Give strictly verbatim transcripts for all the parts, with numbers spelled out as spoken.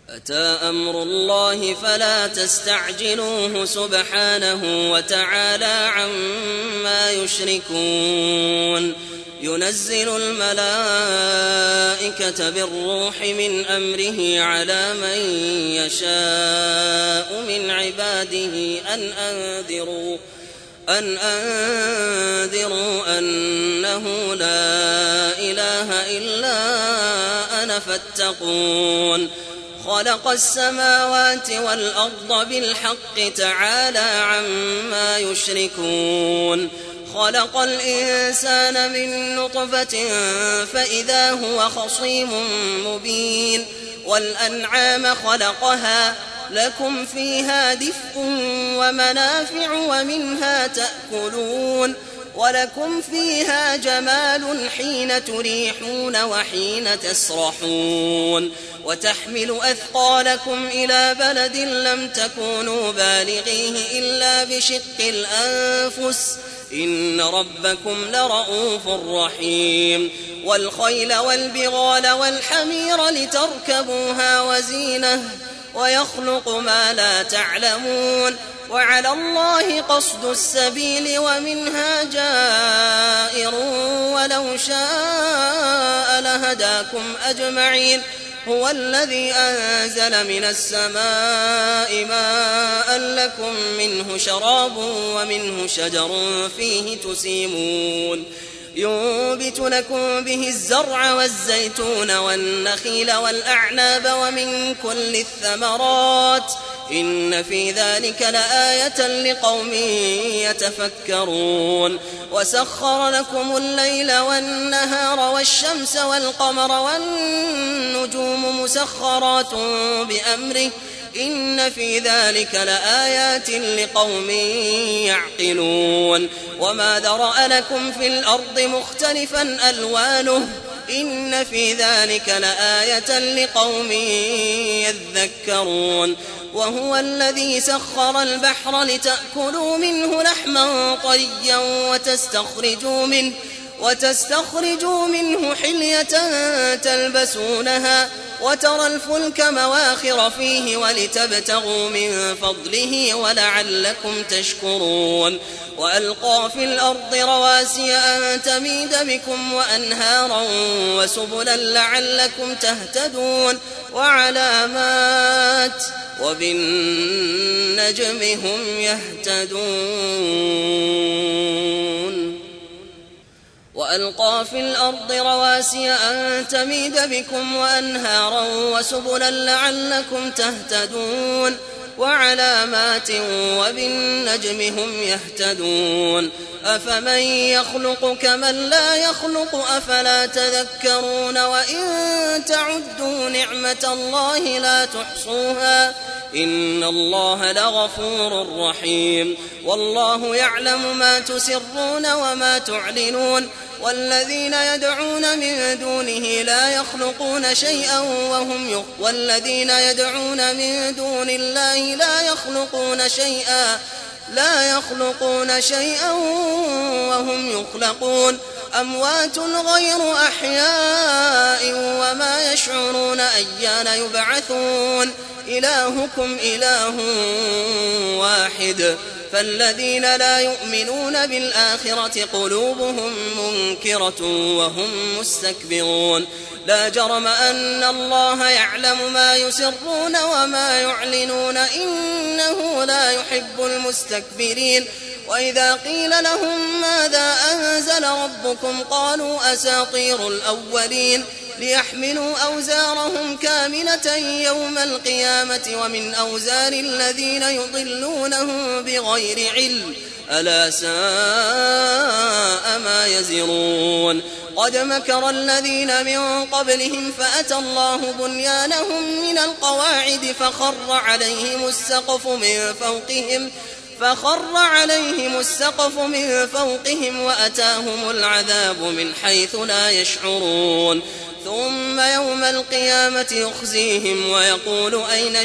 أتى أمر الله فلا تستعجلوه سبحانه وتعالى عما يشركون ينزل الملائكة بالروح من أمره على من يشاء من عباده أن أنذروا أن أنذروا أنه لا إله إلا أنا فاتقون خلق السماوات والأرض بالحق تعالى عما يشركون خلق الإنسان من نطفة فإذا هو خصيم مبين والأنعام خلقها لكم فيها دفء ومنافع ومنها تأكلون ولكم فيها جمال حين تريحون وحين تسرحون وتحمل أثقالكم إلى بلد لم تكونوا بالغيه إلا بشق الأنفس إن ربكم لرؤوف رحيم والخيل والبغال والحمير لتركبوها وزينة ويخلق ما لا تعلمون وعلى الله قصد السبيل ومنها جائر ولو شاء لهداكم أجمعين هو الذي أنزل من السماء ماء لكم منه شراب ومنه شجر فيه تسيمون ينبت لكم به الزرع والزيتون والنخيل والأعناب ومن كل الثمرات إن في ذلك لآية لقوم يتفكرون وسخر لكم الليل والنهار والشمس والقمر والنجوم مسخرات بأمره إن في ذلك لآيات لقوم يعقلون وما ذرأ لكم في الأرض مختلفا ألوانه إن في ذلك لآية لقوم يذكرون وهو الذي سخر البحر لتأكلوا منه لحما طريا وتستخرجوا منه وتستخرجوا منه حلية تلبسونها وترى الفلك مواخر فيه ولتبتغوا من فضله ولعلكم تشكرون وألقى في الأرض رواسي أن تميد بكم وأنهارا وسبلا لعلكم تهتدون وعلامات وبالنجم هم يهتدون وألقى في الأرض رواسي أن تميد بكم وأنهارا وسبلا لعلكم تهتدون وعلامات وبالنجم هم يهتدون أفمن يخلق كمن لا يخلق أفلا تذكرون وإن تعدوا نعمة الله لا تحصوها إن الله لغفور رحيم والله يعلم ما تسرون وما تعلنون والذين يدعون من دونه لا يخلقون شيئا وهم يخ والذين يدعون من دون الله لا يخلقون شيئا لا يخلقون شيئا وهم يخلقون أموات غير أحياء وما يشعرون أيان يبعثون إلهكم إله واحد فالذين لا يؤمنون بالآخرة قلوبهم منكرة وهم مستكبرون لا جرم أن الله يعلم ما يسرون وما يعلنون إنه لا يحب المستكبرين وإذا قيل لهم ماذا أنزل ربكم قالوا أساطير الأولين ليحملوا أوزارهم كاملة يوم القيامة ومن أوزار الذين يضلونهم بغير علم ألا ساء ما يزرون قد مكر الذين من قبلهم فأتى الله بنيانهم من القواعد فخر عليهم السقف من فوقهم فخر عليهم السقف من فوقهم وأتاهم العذاب من حيث لا يشعرون ثم يوم القيامة يخزيهم ويقول أين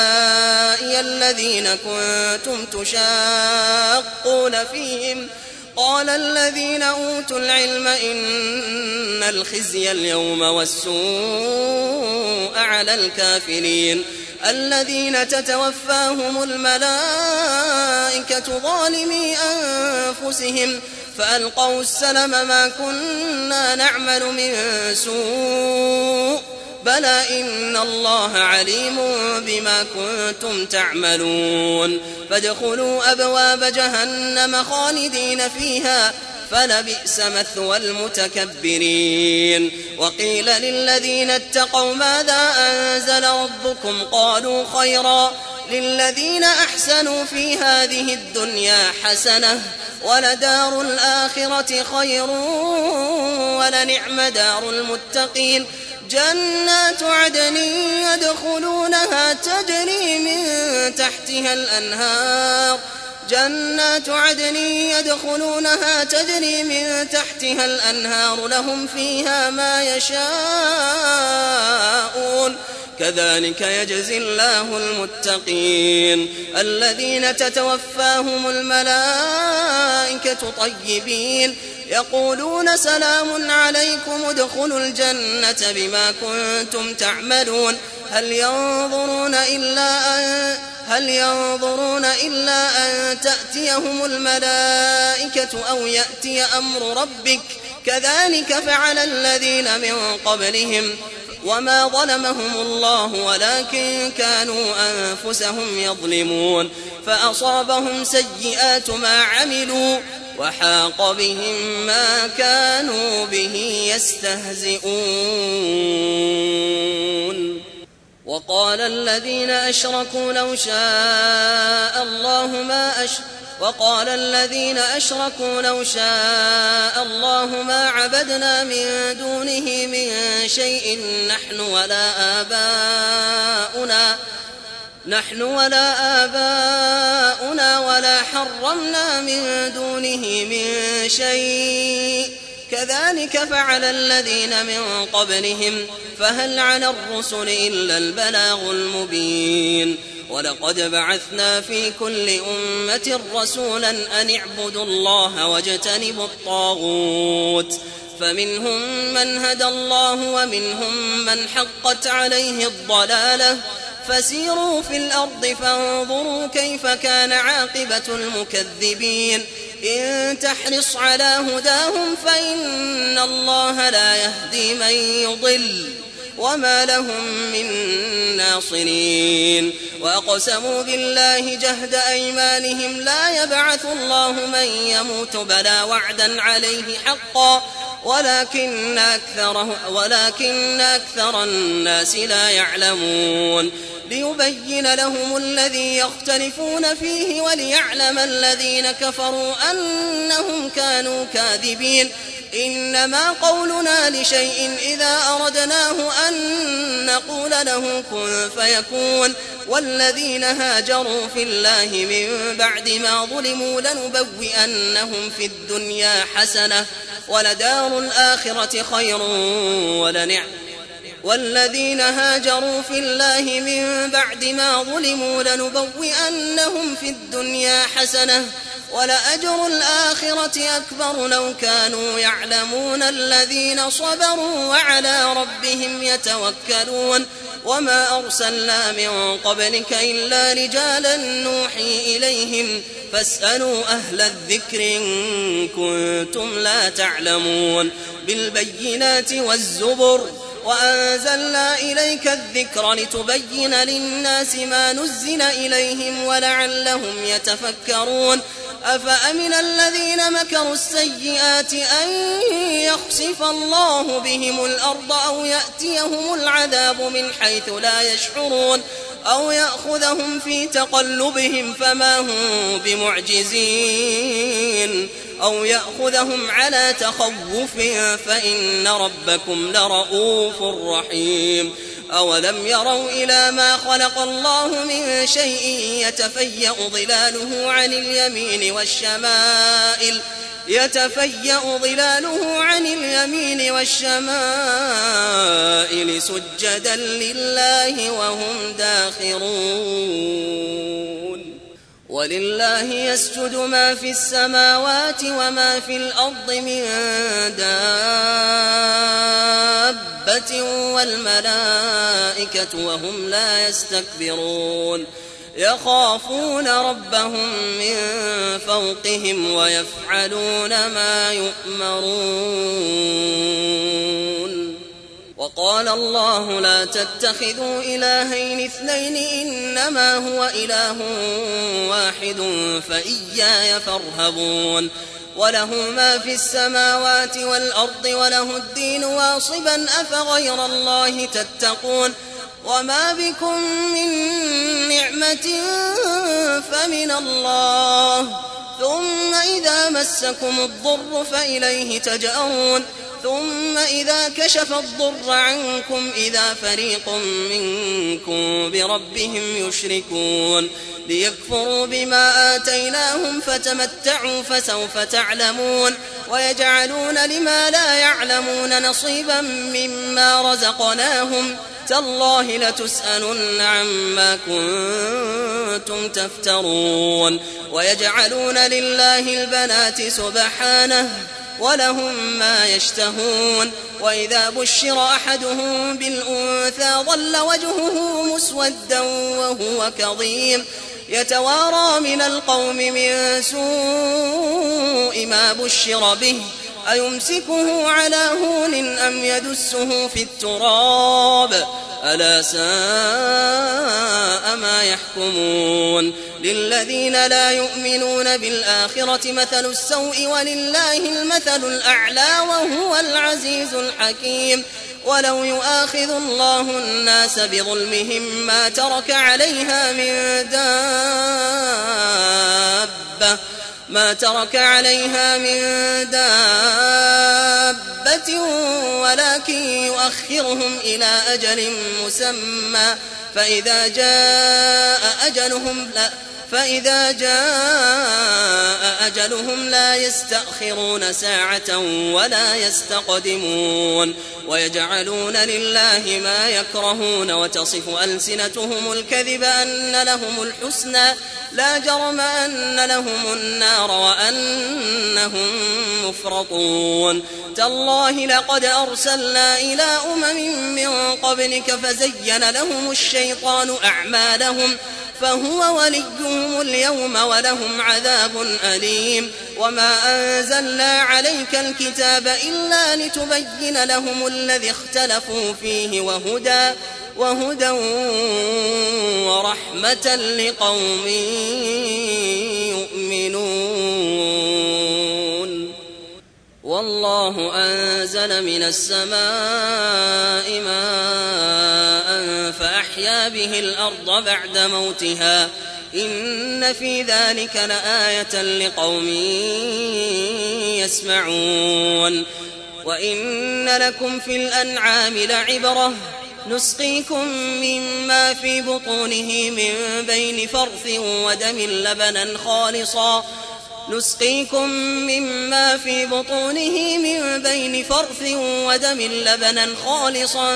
شركائي الذين كنتم تشاقون فيهم قال الذين أوتوا العلم إن الخزي اليوم والسوء على الكافرين الذين تتوفاهم الملائكة ظالمي أنفسهم فألقوا السلم ما كنا نعمل من سوء بلى إن الله عليم بما كنتم تعملون فادخلوا أبواب جهنم خالدين فيها فلبئس مثوى المتكبرين وقيل للذين اتقوا ماذا أنزل ربكم قالوا خيرا للذين أحسنوا في هذه الدنيا حسنة ولدار الآخرة خير ولنعم دار المتقين جنات عدن يدخلونها تجري من تحتها الأنهار جنات عدن يدخلونها تجري من تحتها الأنهار لهم فيها ما يشاءون كذلك يجزي الله المتقين الذين تتوفاهم الملائكة طيبين يقولون سلام عليكم ادخلوا الجنة بما كنتم تعملون هل ينظرون إلا أن هل ينظرون إلا أن تأتيهم الملائكة أو يأتي أمر ربك كذلك فعل الذين من قبلهم وما ظلمهم الله ولكن كانوا أنفسهم يظلمون فأصابهم سيئات ما عملوا وحاق بهم ما كانوا به يستهزئون وقال الذين أشركوا لو شاء الله ما أشركوا وقال الذين أشركوا لو شاء الله ما عبدنا من دونه من شيء نحن ولا آباؤنا نحن ولا آباؤنا ولا حرمنا من دونه من شيء كذلك فعل الذين من قبلهم فهل على الرسل إلا البلاغ المبين ولقد بعثنا في كل أمة رسولا أن اعبدوا الله واجتنبوا الطاغوت فمنهم من هدى الله ومنهم من حقت عليه الضلالة فسيروا في الأرض فانظروا كيف كان عاقبة المكذبين إن تحرص على هداهم فإن الله لا يهدي من يضل وما لهم من ناصرين وأقسموا بالله جهد أيمانهم لا يبعث الله من يموت بلى وعدا عليه حقا ولكن أكثر, ولكن أكثر الناس لا يعلمون ليبين لهم الذي يختلفون فيه وليعلم الذين كفروا أنهم كانوا كاذبين إنما قولنا لشيء إذا أردناه أن نقول له كن فيكون والذين هاجروا في الله من بعد ما ظلموا لنبوئنهم في الدنيا حسنة ولدار الآخرة خير ولنعم والذين هاجروا في الله من بعد ما ظلموا لنبوئنهم في الدنيا حسنة ولأجر الآخرة أكبر لو كانوا يعلمون الذين صبروا وعلى ربهم يتوكلون وما أرسلنا من قبلك إلا رجالا نوحي إليهم فاسألوا أهل الذكر إن كنتم لا تعلمون بالبينات والزبر وأنزلنا إليك الذكر لتبين للناس ما نزل إليهم ولعلهم يتفكرون أفأمن الذين مكروا السيئات أن يخسف الله بهم الأرض أو يأتيهم العذاب من حيث لا يشعرون أو يأخذهم في تقلبهم فما هم بمعجزين أو يأخذهم على تخوف فإن ربكم لرؤوف رحيم أولم يروا إلى ما خلق الله من شيء يتفيأ ظلاله عن اليمين والشمائل يتفيأ ظلاله عن اليمين والشمائل سجدا لله وهم داخرون ولله يسجد ما في السماوات وما في الأرض من دابة والملائكة وهم لا يستكبرون يخافون ربهم من فوقهم ويفعلون ما يؤمرون. وقال الله لا تتخذوا إلهين اثنين إنما هو إله واحد فإياي فارهبون. وله ما في السماوات والأرض وله الدين واصبا أفغير الله تتقون. وما بكم من نعمة فمن الله ثم إذا مسكم الضر فإليه تجأرون ثم إذا كشف الضر عنكم إذا فريق منكم بربهم يشركون ليكفروا بما آتيناهم فتمتعوا فسوف تعلمون. ويجعلون لما لا يعلمون نصيبا مما رزقناهم تالله لتسألن عما كنتم تفترون. ويجعلون لله البنات سبحانه ولهم ما يشتهون. وإذا بشر أحدهم بالأنثى ظل وجهه مسودا وهو كظيم يتوارى من القوم من سوء ما بشر به أيمسكه على هون أم يدسه في التراب ألا ساء ما يحكمون. للذين لا يؤمنون بالآخرة مثل السوء ولله المثل الأعلى وهو العزيز الحكيم. ولو يؤاخذ الله الناس بظلمهم ما ترك عليها من دابة ما ترك عليها من دابة ولكن يؤخرهم إلى أجل مسمى فإذا جاء أجلهم لا فإذا جاء أجلهم لا يستأخرون ساعة ولا يستقدمون. ويجعلون لله ما يكرهون وتصف ألسنتهم الكذب أن لهم الحسنى لا جرم أن لهم النار وأنهم مفرطون. تالله لقد أرسلنا إلى أمم من قبلك فزين لهم الشيطان أعمالهم فهو وليهم اليوم ولهم عذاب أليم. وما أنزلنا عليك الكتاب إلا لتبين لهم الذي اختلفوا فيه وهدى وهدى ورحمة لقوم يؤمنون. والله أنزل من السماء ماء فأحيا به الأرض بعد موتها إن في ذلك لآية لقوم يسمعون. وإن لكم في الأنعام لعبرة نسقيكم مما في بطونه من بين فرث ودم لبنا خالصا نسقيكم مما في بطونه من بين فرث ودم لبنا خالصا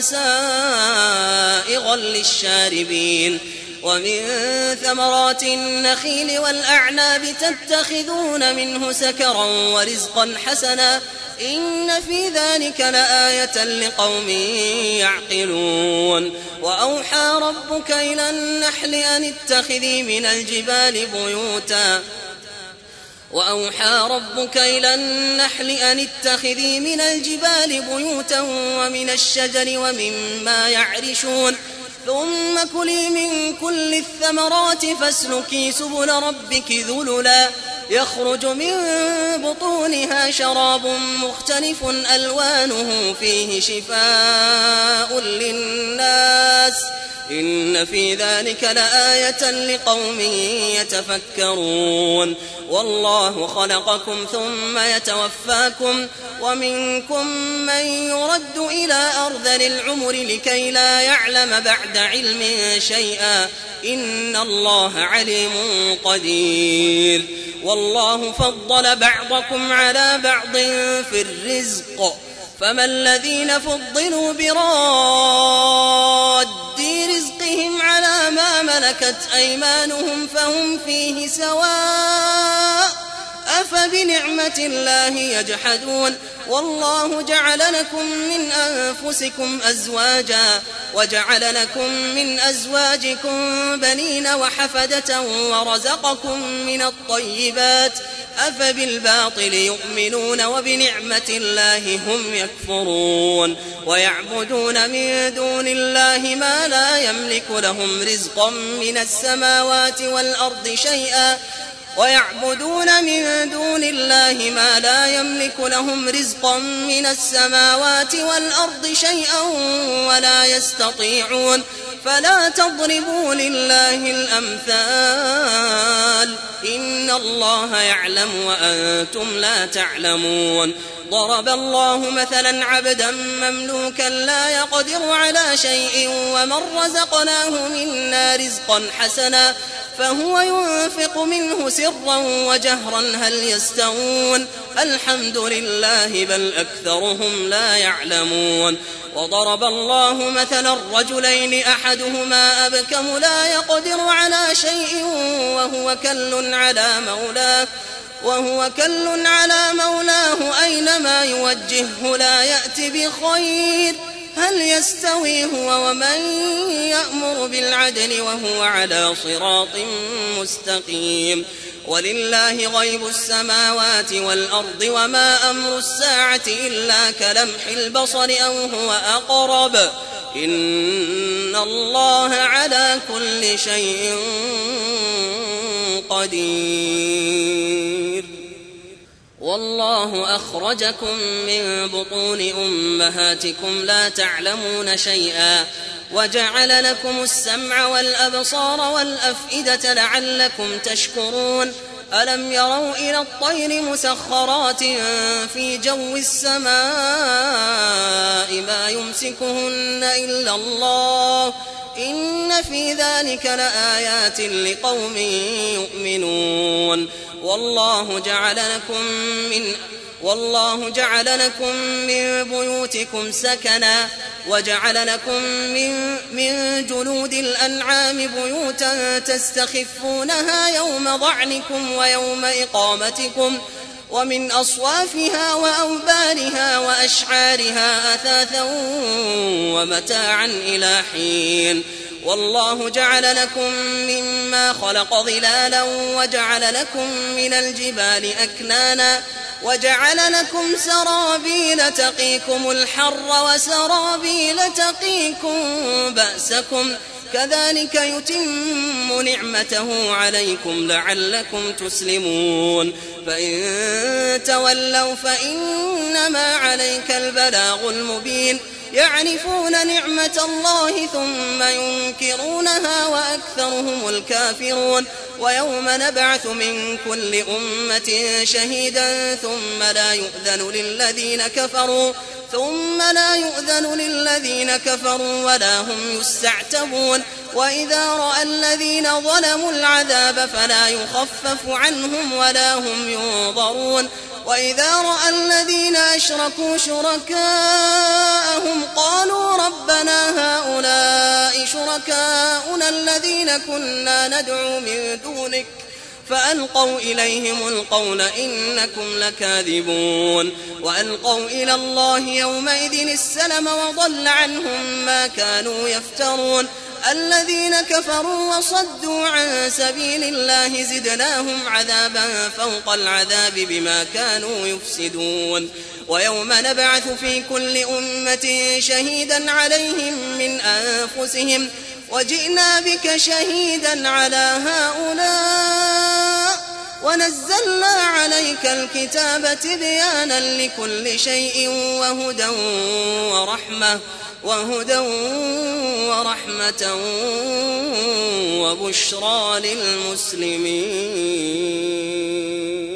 سائغا للشاربين. ومن ثمرات النخيل والأعناب تتخذون منه سكرا ورزقا حسنا إن في ذلك لآية لقوم يعقلون. وأوحى ربك إلى النحل أن اتخذي من الجبال بيوتا وأوحى ربك إلى النحل أن اتخذي من الجبال بيوتا ومن الشجر ومما يعرشون ثم كلي من كل الثمرات فاسلكي سبل ربك ذللا يخرج من بطونها شراب مختلف ألوانه فيه شفاء للناس إن في ذلك لآية لقوم يتفكرون. والله خلقكم ثم يتوفاكم ومنكم من يرد إلى أرذل العمر لكي لا يعلم بعد علم شيئا إن الله عليم قدير. والله فضل بعضكم على بعض في الرزق فما الذين فضلوا براد رزقهم على ما ملكت ملكت أيمانهم فهم فيه سواء أفبنعمة الله يجحدون والله جعل لكم من أنفسكم أزواجا وجعل لكم من أزواجكم بنين وحفدة ورزقكم من الطيبات أفبالباطل يؤمنون وبنعمة الله هم يكفرون ويعبدون من دون الله ما لا يملك لهم رزقا من السماوات والأرض شيئا ويعبدون من دون الله ما لا يملك لهم رزقا من السماوات والأرض شيئا ولا يستطيعون فلا تضربوا لله الأمثال إن الله يعلم وأنتم لا تعلمون ضرب الله مثلا عبدا مملوكا لا يقدر على شيء ومن رزقناه منا رزقا حسنا فهو ينفق منه سرا وجهرا هل يستوون الحمد لله بل أكثرهم لا يعلمون وضرب الله مثلا الرجلين أحدهما أبكم لا يقدر على شيء وهو كل على مولاه وهو كل على مولاه أينما يوجهه لا يأتي بخير هل يستوي هو ومن يأمر بالعدل وهو على صراط مستقيم ولله غيب السماوات والأرض وما أمر الساعة إلا كلمح البصر أو هو أقرب إن الله على كل شيء قدير والله أخرجكم من بطون أمهاتكم لا تعلمون شيئا وجعل لكم السمع والأبصار والأفئدة لعلكم تشكرون ألم يروا إلى الطير مسخرات في جو السماء ما يمسكهن إلا الله إن في ذلك لآيات لقوم يؤمنون والله جعل لكم من والله جعل لكم من بيوتكم سكنا وجعل لكم من, من جلود الأنعام بيوتا تستخفونها يوم ضعنكم ويوم إقامتكم ومن أصوافها وأوبارها وأشعارها أثاثا ومتاعا إلى حين والله جعل لكم مما خلق ظلالا وجعل لكم من الجبال أكنانا وجعل لكم سرابيل تقيكم الحر وسرابيل تقيكم بأسكم كذلك يتم نعمته عليكم لعلكم تسلمون فإن تولوا فإنما عليك البلاغ المبين يعرفون نعمة الله ثم ينكرونها وأكثرهم الكافرون ويوم نبعث من كل أمة شهيدا ثم لا يؤذن للذين كفروا ثم لا يؤذن للذين كفروا ولا هم يستعتبون وإذا رأى الذين ظلموا العذاب فلا يخفف عنهم ولا هم ينظرون وإذا رأى الذين أشركوا شركاءهم قالوا ربنا هؤلاء شركاؤنا الذين كنا ندعو من دونك فألقوا إليهم القول إنكم لكاذبون وألقوا إلى الله يومئذ السلم وضل عنهم ما كانوا يفترون الذين كفروا وصدوا عن سبيل الله زدناهم عذابا فوق العذاب بما كانوا يفسدون ويوم نبعث في كل أمة شهيدا عليهم من أنفسهم وجئنا بك شهيدا على هؤلاء ونزلنا عليك الكتاب تبيانا لكل شيء وهدى ورحمة وهدى ورحمة وبشرى للمسلمين.